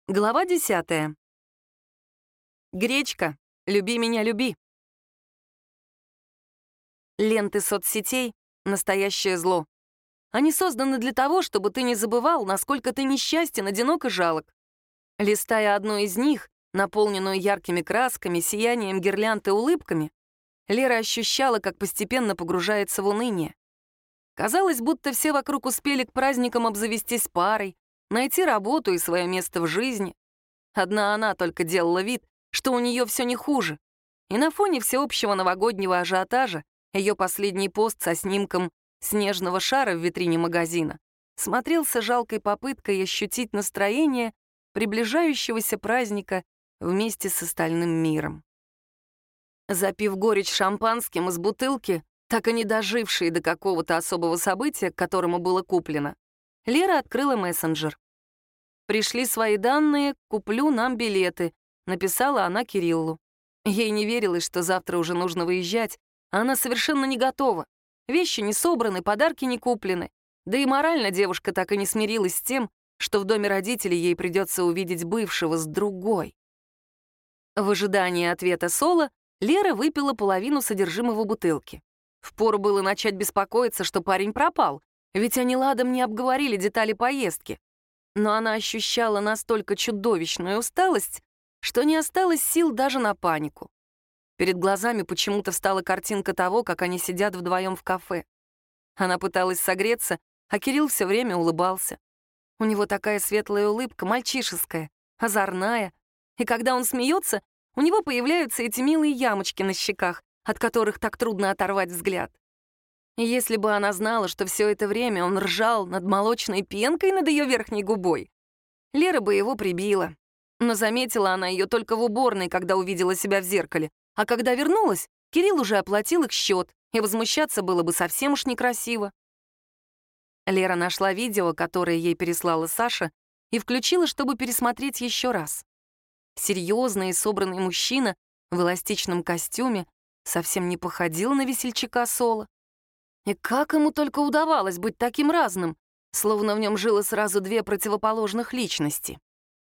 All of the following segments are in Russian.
Глава 10. Гречка, люби меня, люби. Ленты соцсетей — настоящее зло. Они созданы для того, чтобы ты не забывал, насколько ты несчастен, одинок и жалок. Листая одну из них, наполненную яркими красками, сиянием гирлянд и улыбками, Лера ощущала, как постепенно погружается в уныние. Казалось, будто все вокруг успели к праздникам обзавестись парой, найти работу и свое место в жизни. Одна она только делала вид, что у нее все не хуже. И на фоне всеобщего новогоднего ажиотажа ее последний пост со снимком снежного шара в витрине магазина смотрелся жалкой попыткой ощутить настроение приближающегося праздника вместе с остальным миром. Запив горечь шампанским из бутылки, так и не дожившей до какого-то особого события, к которому было куплено, Лера открыла мессенджер. «Пришли свои данные, куплю нам билеты», — написала она Кириллу. Ей не верилось, что завтра уже нужно выезжать, а она совершенно не готова. Вещи не собраны, подарки не куплены. Да и морально девушка так и не смирилась с тем, что в доме родителей ей придется увидеть бывшего с другой. В ожидании ответа Соло Лера выпила половину содержимого бутылки. Впору было начать беспокоиться, что парень пропал, ведь они ладом не обговорили детали поездки. Но она ощущала настолько чудовищную усталость, что не осталось сил даже на панику. Перед глазами почему-то встала картинка того, как они сидят вдвоем в кафе. Она пыталась согреться, а Кирилл все время улыбался. У него такая светлая улыбка, мальчишеская, озорная. И когда он смеется, у него появляются эти милые ямочки на щеках, от которых так трудно оторвать взгляд. И если бы она знала, что все это время он ржал над молочной пенкой над ее верхней губой, Лера бы его прибила. Но заметила она ее только в уборной, когда увидела себя в зеркале. А когда вернулась, Кирилл уже оплатил их счет, и возмущаться было бы совсем уж некрасиво. Лера нашла видео, которое ей переслала Саша, и включила, чтобы пересмотреть еще раз. Серьезный и собранный мужчина в эластичном костюме совсем не походил на весельчака Соло. И как ему только удавалось быть таким разным, словно в нем жило сразу две противоположных личности.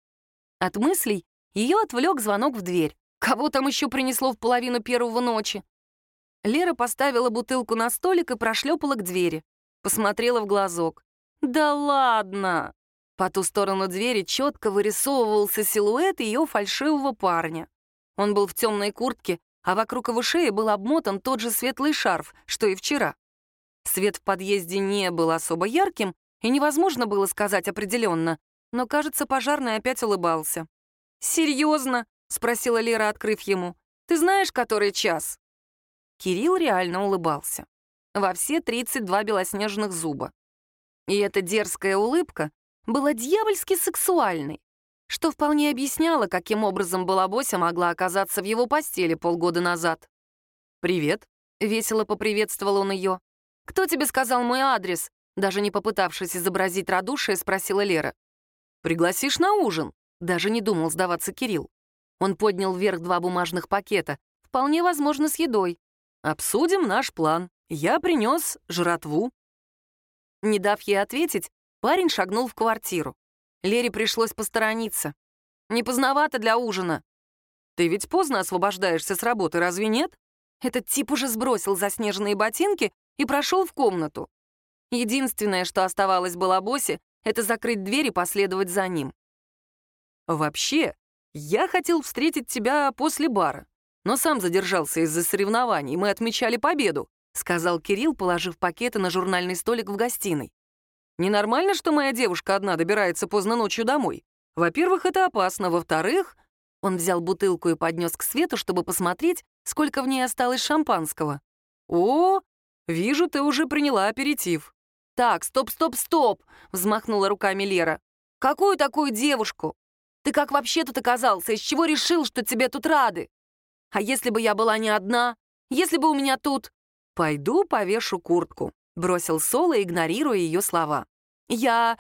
От мыслей ее отвлек звонок в дверь. Кого там еще принесло в половину первого ночи? Лера поставила бутылку на столик и прошлепала к двери. Посмотрела в глазок. «Да ладно!» По ту сторону двери четко вырисовывался силуэт ее фальшивого парня. Он был в темной куртке, а вокруг его шеи был обмотан тот же светлый шарф, что и вчера. Свет в подъезде не был особо ярким, и невозможно было сказать определенно, но, кажется, пожарный опять улыбался. «Серьезно?» — спросила Лера, открыв ему. «Ты знаешь, который час?» Кирилл реально улыбался. Во все 32 белоснежных зуба. И эта дерзкая улыбка была дьявольски сексуальной, что вполне объясняло, каким образом Балабося могла оказаться в его постели полгода назад. «Привет», — весело поприветствовал он ее. «Кто тебе сказал мой адрес?» Даже не попытавшись изобразить радушие, спросила Лера. «Пригласишь на ужин?» Даже не думал сдаваться Кирилл. Он поднял вверх 2 бумажных пакета, вполне возможно, с едой. «Обсудим наш план. Я принес жратву». Не дав ей ответить, парень шагнул в квартиру. Лере пришлось посторониться. «Не поздновато для ужина». «Ты ведь поздно освобождаешься с работы, разве нет?» Этот тип уже сбросил заснеженные ботинки и прошел в комнату. Единственное, что оставалось Балабосе, это закрыть дверь и последовать за ним. «Вообще, я хотел встретить тебя после бара, но сам задержался из-за соревнований, мы отмечали победу», сказал Кирилл, положив пакеты на журнальный столик в гостиной. «Ненормально, что моя девушка одна добирается поздно ночью домой. Во-первых, это опасно, во-вторых...» Он взял бутылку и поднес к свету, чтобы посмотреть, сколько в ней осталось шампанского. «О, вижу, ты уже приняла аперитив». «Так, стоп, стоп, стоп!» — взмахнула руками Лера. «Какую такую девушку? Ты как вообще тут оказался? Из чего решил, что тебе тут рады? А если бы я была не одна? Если бы у меня тут...» «Пойду повешу куртку», — бросил Соло, игнорируя ее слова. «Я...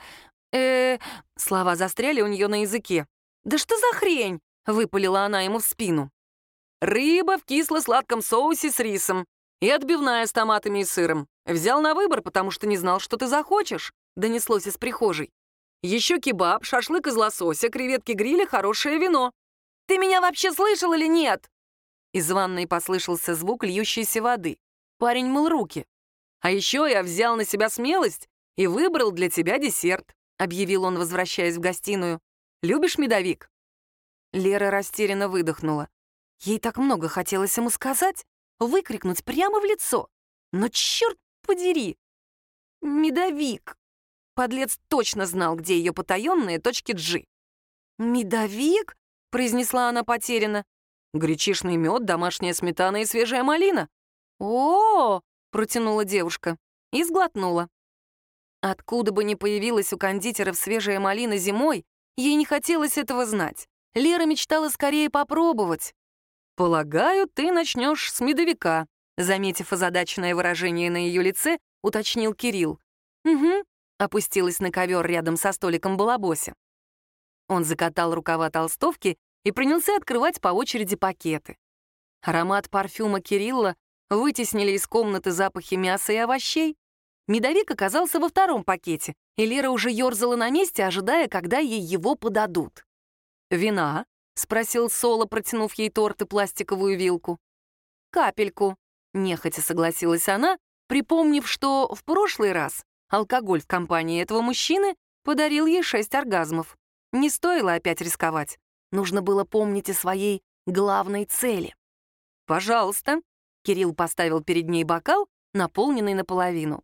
Слова застряли у нее на языке. «Да что за хрень?» — выпалила она ему в спину. «Рыба в кисло-сладком соусе с рисом и отбивная с томатами и сыром. Взял на выбор, потому что не знал, что ты захочешь», — донеслось из прихожей. Еще кебаб, шашлык из лосося, креветки гриля, хорошее вино. Ты меня вообще слышал или нет?» Из ванной послышался звук льющейся воды. Парень мыл руки. «А еще я взял на себя смелость и выбрал для тебя десерт», — объявил он, возвращаясь в гостиную. «Любишь медовик?» Лера растерянно выдохнула. Ей так много хотелось ему сказать, выкрикнуть прямо в лицо. Но черт подери! Медовик! Подлец точно знал, где ее потаенные точки G. «Медовик?» — произнесла она потерянно. «Гречишный мед, домашняя сметана и свежая малина». «О-о-о!» — протянула девушка и сглотнула. Откуда бы ни появилась у кондитеров свежая малина зимой, ей не хотелось этого знать. Лера мечтала скорее попробовать. «Полагаю, ты начнешь с медовика», — заметив озадаченное выражение на ее лице, уточнил Кирилл. «Угу», — опустилась на ковер рядом со столиком балабося. Он закатал рукава толстовки и принялся открывать по очереди пакеты. Аромат парфюма Кирилла вытеснили из комнаты запахи мяса и овощей. Медовик оказался во втором пакете, и Лера уже ерзала на месте, ожидая, когда ей его подадут. «Вина?» — спросил Соло, протянув ей торт и пластиковую вилку. «Капельку», — нехотя согласилась она, припомнив, что в прошлый раз алкоголь в компании этого мужчины подарил ей 6 оргазмов. Не стоило опять рисковать. Нужно было помнить о своей главной цели. «Пожалуйста», — Кирилл поставил перед ней бокал, наполненный наполовину.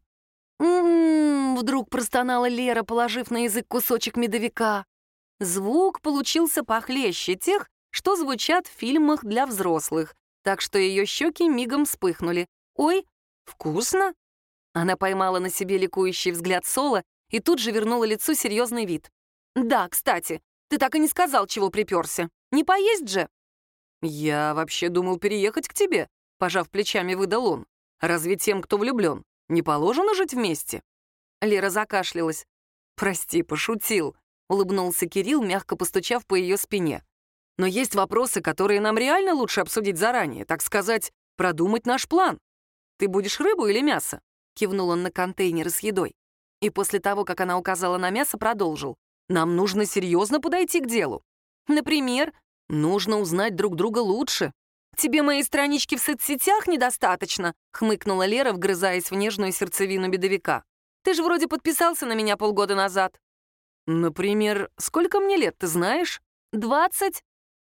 Вдруг простонала Лера, положив на язык кусочек медовика. Звук получился похлеще тех, что звучат в фильмах для взрослых, так что ее щеки мигом вспыхнули. «Ой, вкусно!» Она поймала на себе ликующий взгляд Соло и тут же вернула лицу серьезный вид. «Да, кстати, ты так и не сказал, чего приперся. Не поесть же?» «Я вообще думал переехать к тебе», — пожав плечами, выдал он. «Разве тем, кто влюблен, не положено жить вместе?» Лера закашлялась. «Прости, пошутил», — улыбнулся Кирилл, мягко постучав по ее спине. «Но есть вопросы, которые нам реально лучше обсудить заранее, так сказать, продумать наш план. Ты будешь рыбу или мясо?» — кивнул он на контейнеры с едой. И после того, как она указала на мясо, продолжил. «Нам нужно серьезно подойти к делу. Например, нужно узнать друг друга лучше». «Тебе моей странички в соцсетях недостаточно?» — хмыкнула Лера, вгрызаясь в нежную сердцевину медовика. «Ты же вроде подписался на меня полгода назад». «Например, сколько мне лет, ты знаешь?» 20.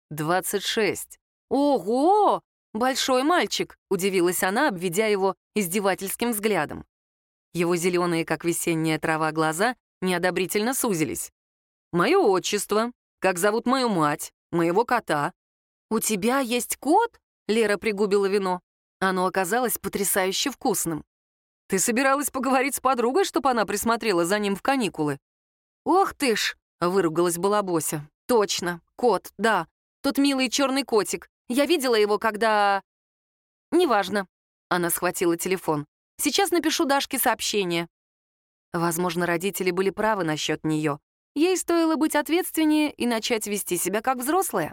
26. «Ого! Большой мальчик!» — удивилась она, обведя его издевательским взглядом. Его зеленые, как весенняя трава, глаза неодобрительно сузились. «Мое отчество, как зовут мою мать, моего кота». «У тебя есть кот?» — Лера пригубила вино. Оно оказалось потрясающе вкусным. «Ты собиралась поговорить с подругой, чтобы она присмотрела за ним в каникулы?» «Ох ты ж!» — выругалась Балабося. «Точно, кот, да. Тот милый черный котик. Я видела его, когда...» «Неважно». Она схватила телефон. «Сейчас напишу Дашке сообщение». Возможно, родители были правы насчет нее. Ей стоило быть ответственнее и начать вести себя как взрослая.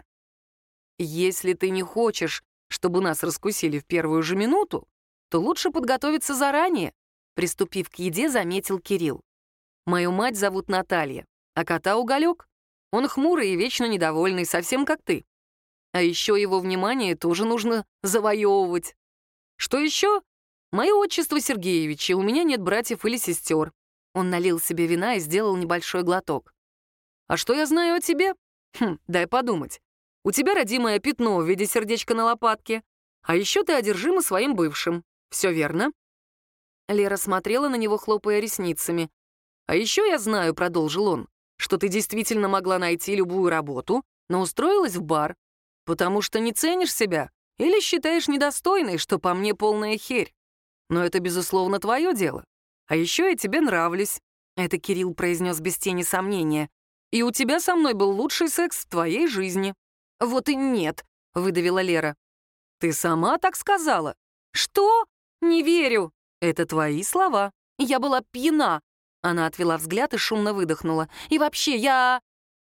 «Если ты не хочешь, чтобы нас раскусили в первую же минуту, то лучше подготовиться заранее», — приступив к еде, заметил Кирилл. «Мою мать зовут Наталья, а кота Уголек. Он хмурый и вечно недовольный, совсем как ты. А еще его внимание тоже нужно завоевывать. Что еще? Мое отчество Сергеевич, и у меня нет братьев или сестер». Он налил себе вина и сделал небольшой глоток. «А что я знаю о тебе? Дай подумать. У тебя родимое пятно в виде сердечка на лопатке, а еще ты одержима своим бывшим. Все верно?» Лера смотрела на него, хлопая ресницами. «А еще я знаю», — продолжил он, «что ты действительно могла найти любую работу, но устроилась в бар, потому что не ценишь себя или считаешь недостойной, что по мне полная херь. Но это, безусловно, твое дело. А еще я тебе нравлюсь», — это Кирилл произнес без тени сомнения. «И у тебя со мной был лучший секс в твоей жизни». «Вот и нет», — выдавила Лера. «Ты сама так сказала?» «Что? Не верю». «Это твои слова». «Я была пьяна». Она отвела взгляд и шумно выдохнула. «И вообще, я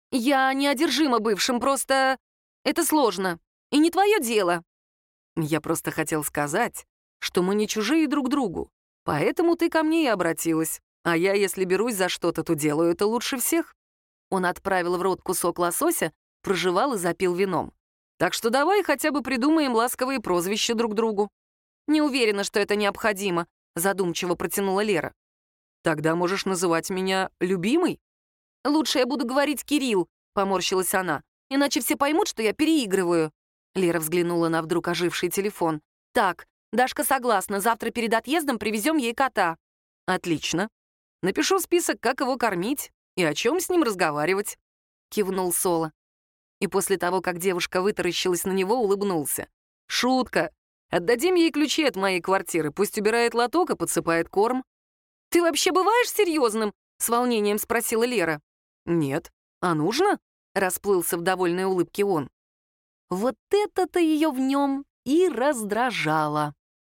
не одержима бывшим, просто это сложно. И не твое дело». «Я просто хотел сказать, что мы не чужие друг другу, поэтому ты ко мне и обратилась. А я, если берусь за что-то, то делаю это лучше всех». Он отправил в рот кусок лосося, прожевал и запил вином. «Так что давай хотя бы придумаем ласковые прозвища друг другу». «Не уверена, что это необходимо», — задумчиво протянула Лера. «Тогда можешь называть меня любимый?» «Лучше я буду говорить Кирилл», — поморщилась она. «Иначе все поймут, что я переигрываю». Лера взглянула на вдруг оживший телефон. «Так, Дашка согласна, завтра перед отъездом привезем ей кота». «Отлично. Напишу список, как его кормить и о чем с ним разговаривать», — кивнул Соло. И после того, как девушка вытаращилась на него, улыбнулся. «Шутка. Отдадим ей ключи от моей квартиры, пусть убирает лоток и подсыпает корм». «Ты вообще бываешь серьезным?» — с волнением спросила Лера. «Нет. А нужно?» — расплылся в довольной улыбке он. Вот это-то ее в нем и раздражало.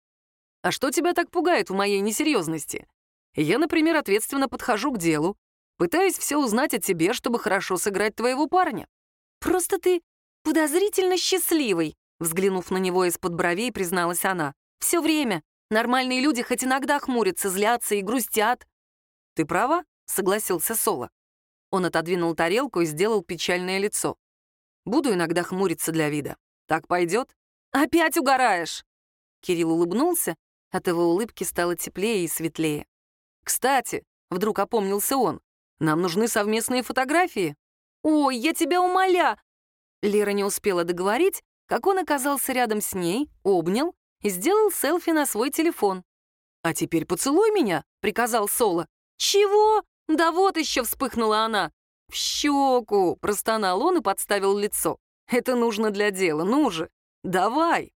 «А что тебя так пугает в моей несерьезности? Я, например, ответственно подхожу к делу, пытаюсь все узнать о тебе, чтобы хорошо сыграть твоего парня». «Просто ты подозрительно счастливый», — взглянув на него из-под бровей, призналась она. «Все время. Нормальные люди хоть иногда хмурятся, злятся и грустят». «Ты права», — согласился Соло. Он отодвинул тарелку и сделал печальное лицо. «Буду иногда хмуриться для вида. Так пойдет?» «Опять угораешь!» Кирилл улыбнулся, от его улыбки стало теплее и светлее. «Кстати», — вдруг опомнился он, — «нам нужны совместные фотографии». «Ой, я тебя умоляю!» Лера не успела договорить, как он оказался рядом с ней, обнял и сделал селфи на свой телефон. «А теперь поцелуй меня», — приказал Соло. «Чего? Да вот еще!» — вспыхнула она. «В щеку!» — простонал он и подставил лицо. «Это нужно для дела, ну же! Давай!»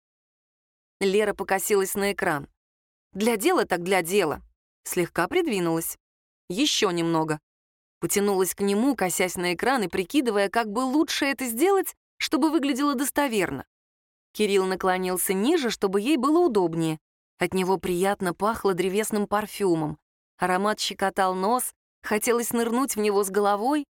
Лера покосилась на экран. «Для дела так для дела!» Слегка придвинулась. Еще немного. Потянулась к нему, косясь на экран и прикидывая, как бы лучше это сделать, чтобы выглядело достоверно. Кирилл наклонился ниже, чтобы ей было удобнее. От него приятно пахло древесным парфюмом. Аромат щекотал нос, хотелось нырнуть в него с головой.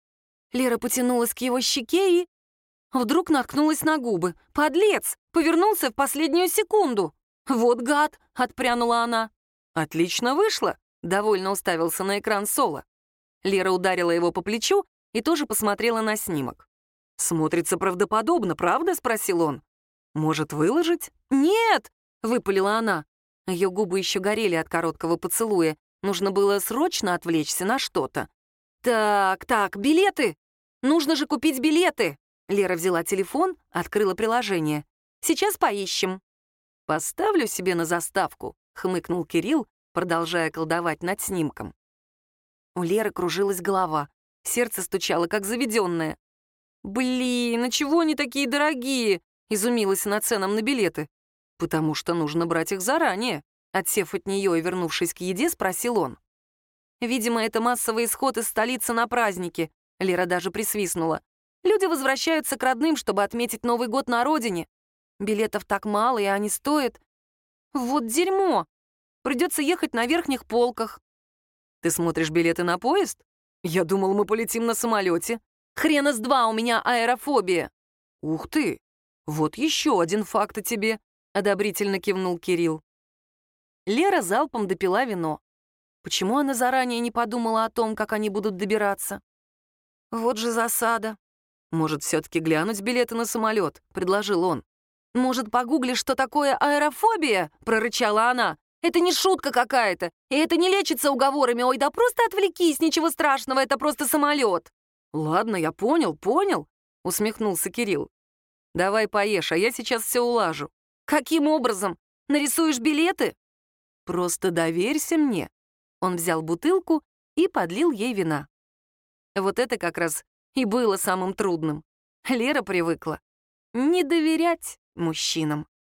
Лера потянулась к его щеке и вдруг наткнулась на губы. «Подлец! Повернулся в последнюю секунду!» «Вот гад!» — отпрянула она. «Отлично вышло!» — довольно уставился на экран Соло. Лера ударила его по плечу и тоже посмотрела на снимок. «Смотрится правдоподобно, правда?» — спросил он. «Может, выложить?» «Нет!» — выпалила она. Ее губы еще горели от короткого поцелуя. Нужно было срочно отвлечься на что-то. «Так, билеты! Нужно же купить билеты!» Лера взяла телефон, открыла приложение. «Сейчас поищем». «Поставлю себе на заставку», — хмыкнул Кирилл, продолжая колдовать над снимком. У Леры кружилась голова, сердце стучало, как заведенное. «Блин, а чего они такие дорогие?» — изумилась она ценам на билеты. «Потому что нужно брать их заранее», — отсев от нее и вернувшись к еде, спросил он. «Видимо, это массовый исход из столицы на праздники», — Лера даже присвистнула. «Люди возвращаются к родным, чтобы отметить Новый год на родине. Билетов так мало, и они стоят... Вот дерьмо! Придется ехать на верхних полках». «Ты смотришь билеты на поезд? Я думал, мы полетим на самолете. Хрена с два, у меня аэрофобия». «Ух ты! Вот еще один факт о тебе», — одобрительно кивнул Кирилл. Лера залпом допила вино. Почему она заранее не подумала о том, как они будут добираться? Вот же засада. «Может, все-таки глянуть билеты на самолет?» — предложил он. «Может, погуглишь, что такое аэрофобия?» — прорычала она. «Это не шутка какая-то, и это не лечится уговорами. Ой, да просто отвлекись, ничего страшного, это просто самолет». «Ладно, я понял», — усмехнулся Кирилл. «Давай поешь, а я сейчас все улажу». «Каким образом? Нарисуешь билеты?» «Просто доверься мне». Он взял бутылку и подлил ей вина. Вот это как раз и было самым трудным. Лера привыкла не доверять мужчинам.